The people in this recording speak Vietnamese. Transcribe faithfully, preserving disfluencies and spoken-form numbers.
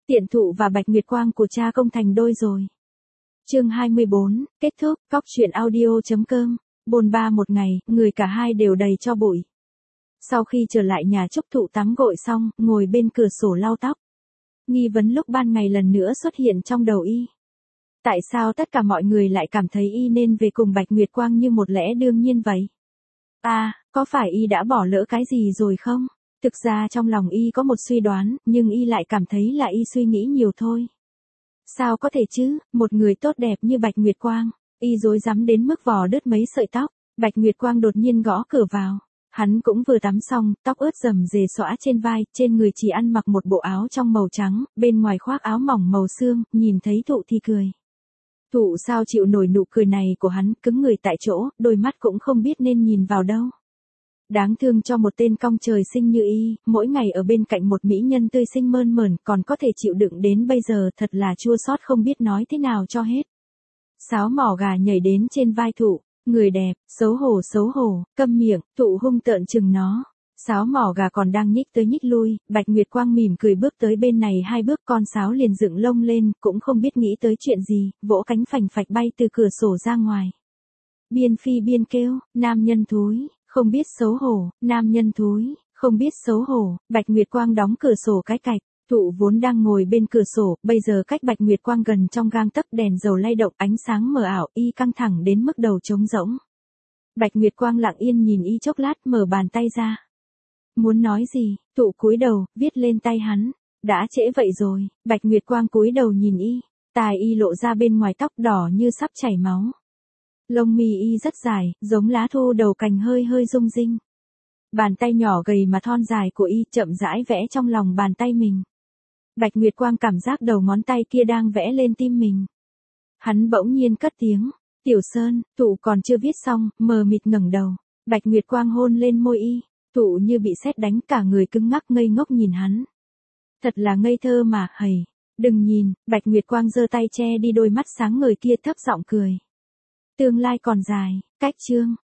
Tiện Thụ và Bạch Nguyệt Quang của cha công thành đôi rồi. Chương hai mươi bốn, kết thúc. Cóc truyện audio chấm com. Bồn ba một ngày, người cả hai đều đầy cho bụi. Sau khi trở lại nhà Trúc Thụ tắm gội xong, ngồi bên cửa sổ lau tóc. Nghi vấn lúc ban ngày lần nữa xuất hiện trong đầu y. Tại sao tất cả mọi người lại cảm thấy y nên về cùng Bạch Nguyệt Quang như một lẽ đương nhiên vậy? À, có phải y đã bỏ lỡ cái gì rồi không? Thực ra trong lòng y có một suy đoán, nhưng y lại cảm thấy là y suy nghĩ nhiều thôi. Sao có thể chứ, một người tốt đẹp như Bạch Nguyệt Quang, y rối rắm đến mức vò đứt mấy sợi tóc. Bạch Nguyệt Quang đột nhiên gõ cửa vào. Hắn cũng vừa tắm xong, tóc ướt rầm rề xõa trên vai, trên người chỉ ăn mặc một bộ áo trong màu trắng, bên ngoài khoác áo mỏng màu xương, nhìn thấy Thụ thì cười. Thụ sao chịu nổi nụ cười này của hắn, cứng người tại chỗ, đôi mắt cũng không biết nên nhìn vào đâu. Đáng thương cho một tên cong trời sinh như y, mỗi ngày ở bên cạnh một mỹ nhân tươi xinh mơn mởn còn có thể chịu đựng đến bây giờ thật là chua xót không biết nói thế nào cho hết. Sáo mỏ gà nhảy đến trên vai Thụ, người đẹp, xấu hổ xấu hổ, câm miệng, Thụ hung tợn chừng nó. Sáo mỏ gà còn đang nhích tới nhích lui, Bạch Nguyệt Quang mỉm cười bước tới bên này hai bước con sáo liền dựng lông lên, cũng không biết nghĩ tới chuyện gì, vỗ cánh phành phạch bay từ cửa sổ ra ngoài. Biên phi biên kêu, nam nhân thúi, không biết xấu hổ, nam nhân thúi, không biết xấu hổ. Bạch Nguyệt Quang đóng cửa sổ cái cạch, Thụ vốn đang ngồi bên cửa sổ, bây giờ cách Bạch Nguyệt Quang gần trong gang tấc, đèn dầu lay động ánh sáng mờ ảo, y căng thẳng đến mức đầu trống rỗng. Bạch Nguyệt Quang lặng yên nhìn y chốc lát, mở bàn tay ra. Muốn nói gì, Thụ cúi đầu, viết lên tay hắn. Đã trễ vậy rồi. Bạch Nguyệt Quang cúi đầu nhìn y, tai y lộ ra bên ngoài tóc đỏ như sắp chảy máu. Lông mi y rất dài, giống lá thu đầu cành hơi hơi rung rinh. Bàn tay nhỏ gầy mà thon dài của y chậm rãi vẽ trong lòng bàn tay mình. Bạch Nguyệt Quang cảm giác đầu ngón tay kia đang vẽ lên tim mình. Hắn bỗng nhiên cất tiếng, Tiểu Sơn. Thụ còn chưa viết xong, mờ mịt ngẩng đầu. Bạch Nguyệt Quang hôn lên môi y. Thụ như bị sét đánh, cả người cứng ngắc ngây ngốc nhìn hắn. Thật là ngây thơ mà, hầy. Đừng nhìn. Bạch Nguyệt Quang giơ tay che đi đôi mắt sáng ngời kia, thấp giọng cười. Tương lai còn dài. Cách chương